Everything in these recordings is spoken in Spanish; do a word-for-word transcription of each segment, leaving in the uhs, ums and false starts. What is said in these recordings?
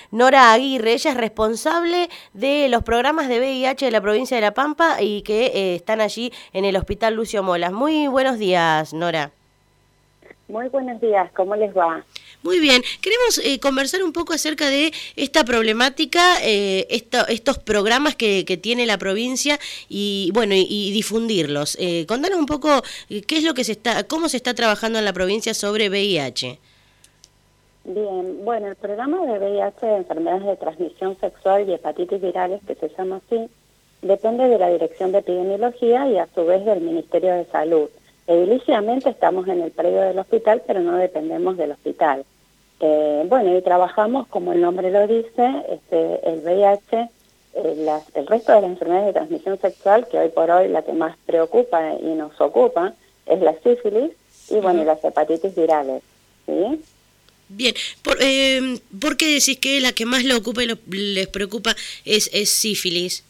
Nora Aguirre. Ella es responsable de los programas de V I H de la provincia de La Pampa y que eh, están allí en el Hospital Lucio Molas. Muy buenos días, Nora. Muy buenos días, ¿cómo les va? Muy bien, queremos eh, conversar un poco acerca de esta problemática, eh, esto, estos programas que, que tiene la provincia y bueno y, y difundirlos. Eh, contanos un poco eh, qué es lo que se está, cómo se está trabajando en la provincia sobre V I H. Bien, bueno, el programa de V I H de enfermedades de transmisión sexual y hepatitis virales, que se llama así, depende de la Dirección de Epidemiología y a su vez del Ministerio de Salud. Ediliciamente estamos en el predio del hospital, pero no dependemos del hospital. Eh, bueno, y trabajamos, como el nombre lo dice, este, el V I H, eh, las, el resto de las enfermedades de transmisión sexual, que hoy por hoy la que más preocupa y nos ocupa es la sífilis y bueno, uh-huh. y las hepatitis virales, ¿sí? Bien, ¿Por, eh, ¿por qué decís que la que más le ocupa y lo, les preocupa es, es sífilis?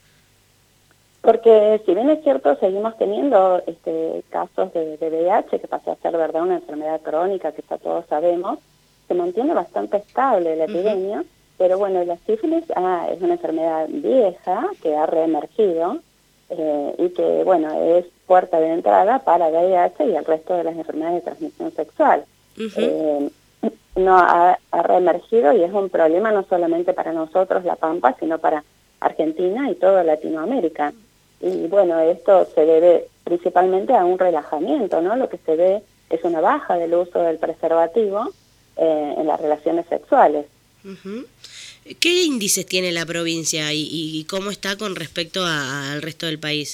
Porque si bien es cierto, seguimos teniendo este, casos de, de V I H, que pasó a ser verdad una enfermedad crónica, que ya todos sabemos, se mantiene bastante estable la epidemia, uh-huh. pero bueno, la sífilis ah, es una enfermedad vieja que ha reemergido eh, y que, bueno, es puerta de entrada para V I H y el resto de las enfermedades de transmisión sexual. Uh-huh. eh, no ha, ha reemergido y es un problema no solamente para nosotros, La Pampa, sino para Argentina y toda Latinoamérica. Y bueno, esto se debe principalmente a un relajamiento, ¿no? Lo que se ve es una baja del uso del preservativo eh, en las relaciones sexuales. Uh-huh. ¿Qué índices tiene la provincia y, y cómo está con respecto a, al resto del país?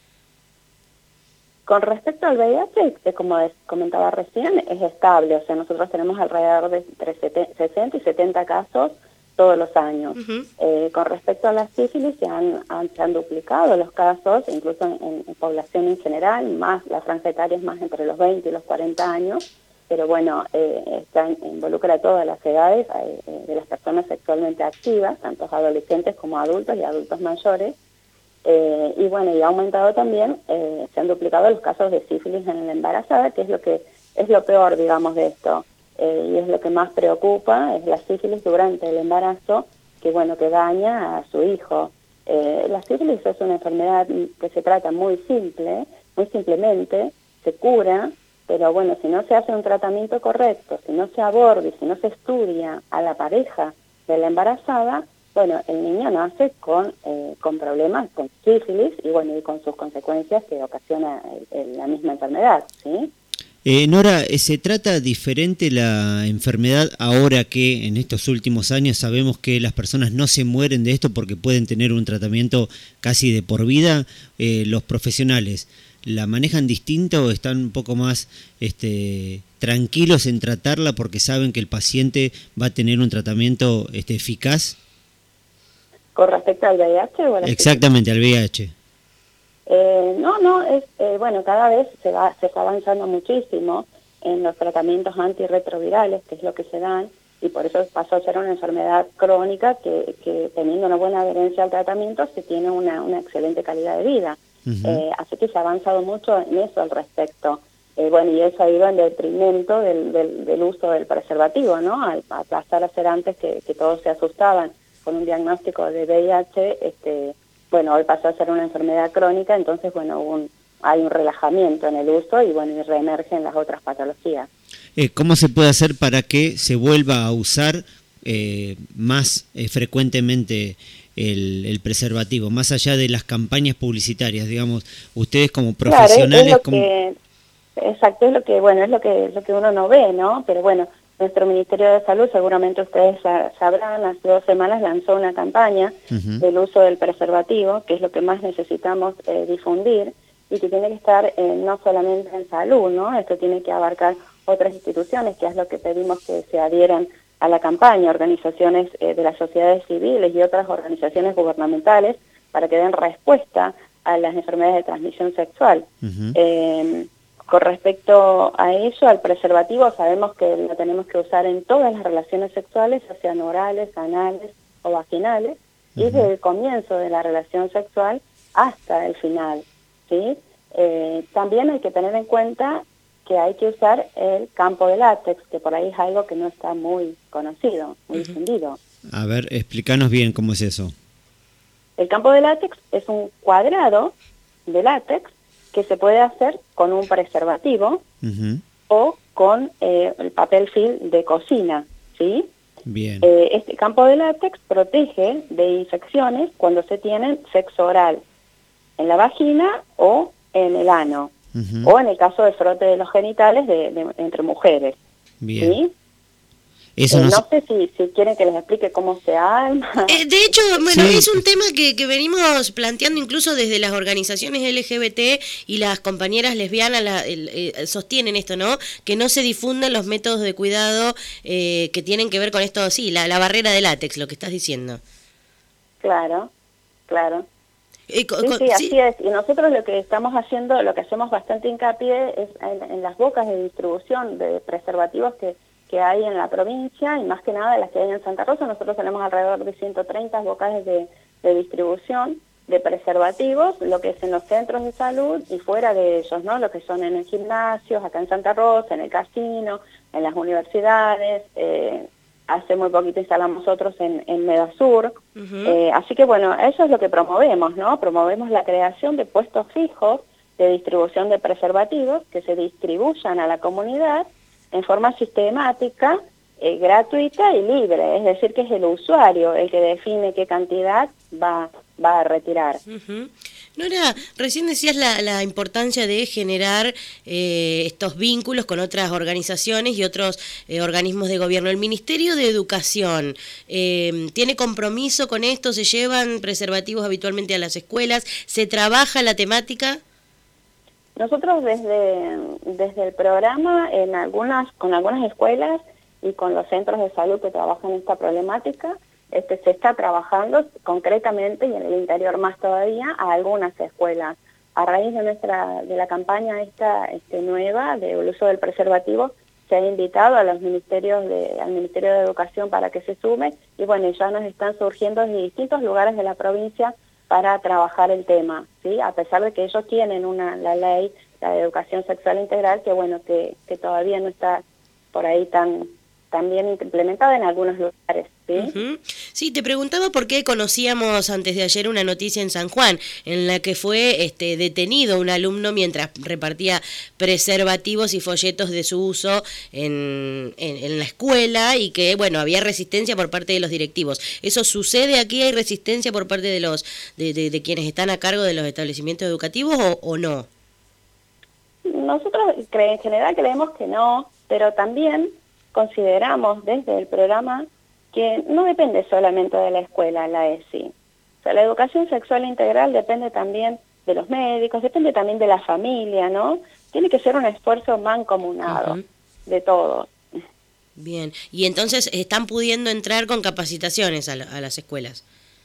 Con respecto al V I H, como comentaba recién, es estable. O sea, nosotros tenemos alrededor de entre sesenta y setenta casos todos los años. Uh-huh. Eh, con respecto a la sífilis, se han, han, se han duplicado los casos, incluso en, en población en general, más la franja etaria es más entre los veinte y los cuarenta años, pero bueno, eh, está, involucra a todas las edades eh, de las personas sexualmente activas, tanto adolescentes como adultos y adultos mayores, eh, y bueno, y ha aumentado también, eh, se han duplicado los casos de sífilis en la embarazada, que es lo que es lo peor, digamos, de esto. Eh, y es lo que más preocupa, es la sífilis durante el embarazo, que bueno, que daña a su hijo. Eh, la sífilis es una enfermedad que se trata muy simple, muy simplemente, se cura, pero bueno, si no se hace un tratamiento correcto, si no se aborda y si no se estudia a la pareja de la embarazada, bueno, el niño nace con, eh, con problemas, con sífilis, y bueno, y con sus consecuencias que ocasiona el, el, la misma enfermedad, ¿sí? Eh, Nora, ¿se trata diferente la enfermedad ahora que en estos últimos años sabemos que las personas no se mueren de esto porque pueden tener un tratamiento casi de por vida? Eh, ¿Los profesionales la manejan distinto o están un poco más este, tranquilos en tratarla porque saben que el paciente va a tener un tratamiento este, eficaz? ¿Con respecto al V I H o a la Exactamente, al V I H. Eh, no, no, es eh, bueno, cada vez se va se está avanzando muchísimo en los tratamientos antirretrovirales, que es lo que se dan, y por eso pasó a ser una enfermedad crónica que, que teniendo una buena adherencia al tratamiento se tiene una, una excelente calidad de vida. Uh-huh. Eh, así que se ha avanzado mucho en eso al respecto. Eh, bueno, y eso ha ido en detrimento del, del, del uso del preservativo, ¿no? Al pasar a ser antes que, que todos se asustaban con un diagnóstico de V I H, este bueno, hoy pasó a ser una enfermedad crónica, entonces, bueno, un, hay un relajamiento en el uso y, bueno, y reemergen las otras patologías. Eh, ¿Cómo se puede hacer para que se vuelva a usar eh, más eh, frecuentemente el, el preservativo, más allá de las campañas publicitarias, digamos, ustedes como profesionales? Claro, es lo como... que, exacto, es lo que, bueno, es lo que, lo que uno no ve, ¿no? Pero bueno, nuestro Ministerio de Salud, seguramente ustedes sabrán, hace dos semanas lanzó una campaña uh-huh. del uso del preservativo, que es lo que más necesitamos eh, difundir, y que tiene que estar eh, no solamente en salud, ¿no? Esto tiene que abarcar otras instituciones, que es lo que pedimos que se adhieran a la campaña, organizaciones eh, de las sociedades civiles y otras organizaciones gubernamentales, para que den respuesta a las enfermedades de transmisión sexual. Uh-huh. eh, Con respecto a eso, al preservativo, sabemos que lo tenemos que usar en todas las relaciones sexuales, ya sean orales, anales o vaginales, uh-huh. y desde el comienzo de la relación sexual hasta el final, ¿sí? Eh, también hay que tener en cuenta que hay que usar el campo de látex, que por ahí es algo que no está muy conocido, muy uh-huh. difundido. A ver, explícanos bien cómo es eso. El campo de látex es un cuadrado de látex que se puede hacer con un preservativo uh-huh. o con eh, el papel film de cocina, ¿sí? Bien. Eh, este campo de látex protege de infecciones cuando se tienen sexo oral, en la vagina o en el ano, uh-huh. o en el caso de frote de los genitales de, de, entre mujeres. Bien. ¿Sí? Eso eh, no, no sé si, si quieren que les explique cómo se arma. Eh, de hecho, bueno, sí. es un tema que, que venimos planteando incluso desde las organizaciones L G B T y las compañeras lesbianas la, el, eh, sostienen esto, ¿no? Que no se difundan los métodos de cuidado eh, que tienen que ver con esto, sí, la, la barrera de látex, lo que estás diciendo. Claro, claro. Eh, con, sí, con, sí, así sí. es. Y nosotros lo que estamos haciendo, lo que hacemos bastante hincapié es en, en las bocas de distribución de preservativos que que hay en la provincia y más que nada las que hay en Santa Rosa. Nosotros tenemos alrededor de ciento treinta bocas de, de distribución de preservativos, lo que es en los centros de salud y fuera de ellos, ¿no? Lo que son en el gimnasio, acá en Santa Rosa, en el casino, en las universidades. Eh, hace muy poquito instalamos otros en, en Medasur. Uh-huh. eh, así que bueno, eso es lo que promovemos, ¿no? Promovemos la creación de puestos fijos de distribución de preservativos que se distribuyan a la comunidad en forma sistemática, eh, gratuita y libre, es decir, que es el usuario el que define qué cantidad va, va a retirar. Uh-huh. Nora, recién decías la, la importancia de generar eh, estos vínculos con otras organizaciones y otros eh, organismos de gobierno. El Ministerio de Educación eh, tiene compromiso con esto, se llevan preservativos habitualmente a las escuelas, se trabaja la temática. Nosotros desde, desde el programa, en algunas, con algunas escuelas y con los centros de salud que trabajan esta problemática, este, se está trabajando concretamente y en el interior más todavía a algunas escuelas. A raíz de nuestra de la campaña esta este, nueva del uso del preservativo, se ha invitado a los ministerios de, al Ministerio de Educación para que se sume y bueno, ya nos están surgiendo de distintos lugares de la provincia para trabajar el tema, ¿sí? A pesar de que ellos tienen una la ley, la de educación sexual integral, que bueno, que, que todavía no está por ahí tan, tan bien implementada en algunos lugares, ¿sí? Uh-huh. Sí, te preguntaba por qué conocíamos antes de ayer una noticia en San Juan, en la que fue este detenido un alumno mientras repartía preservativos y folletos de su uso en, en, en la escuela y que, bueno, había resistencia por parte de los directivos. ¿Eso sucede aquí? ¿Hay resistencia por parte de los de, de, de quienes están a cargo de los establecimientos educativos o, o no? Nosotros cre- en general creemos que no, pero también consideramos desde el programa que no depende solamente de la escuela, la E S I. O sea, la educación sexual integral depende también de los médicos, depende también de la familia, ¿no? Tiene que ser un esfuerzo mancomunado uh-huh. de todos. Bien, y entonces están pudiendo entrar con capacitaciones a, la, a las escuelas.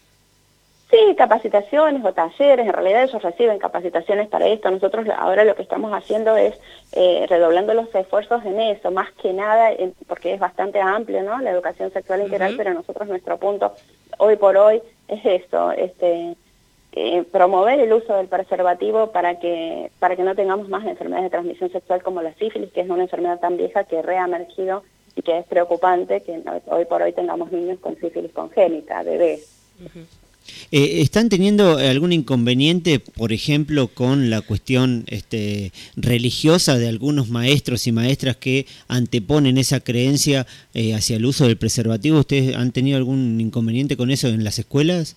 Sí, capacitaciones o talleres, en realidad ellos reciben capacitaciones para esto. Nosotros ahora lo que estamos haciendo es eh, redoblando los esfuerzos en eso, más que nada, en, porque es bastante amplio, ¿no? La educación sexual integral, uh-huh. pero nosotros nuestro punto hoy por hoy es eso, este, eh, promover el uso del preservativo para que para que no tengamos más enfermedades de transmisión sexual como la sífilis, que es una enfermedad tan vieja que ha emergido y que es preocupante que hoy por hoy tengamos niños con sífilis congénita, bebés. Uh-huh. Eh, ¿Están teniendo algún inconveniente, por ejemplo, con la cuestión este, religiosa de algunos maestros y maestras que anteponen esa creencia eh, hacia el uso del preservativo? ¿Ustedes han tenido algún inconveniente con eso en las escuelas?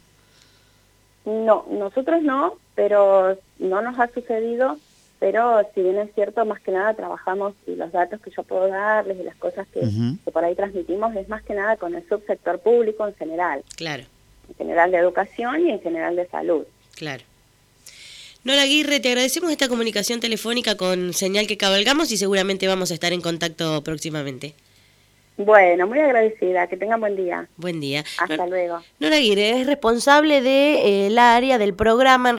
No, nosotros no, pero no nos ha sucedido, pero si bien es cierto, más que nada trabajamos y los datos que yo puedo darles y las cosas que, uh-huh. que por ahí transmitimos es más que nada con el subsector público en general. Claro. En general de educación y en general de salud. Claro. Nora Aguirre, te agradecemos esta comunicación telefónica con Señal que Cabalgamos y seguramente vamos a estar en contacto próximamente. Bueno, muy agradecida, que tengan buen día. Buen día. Hasta Nora, luego. Nora Aguirre es responsable del de, eh, área del programa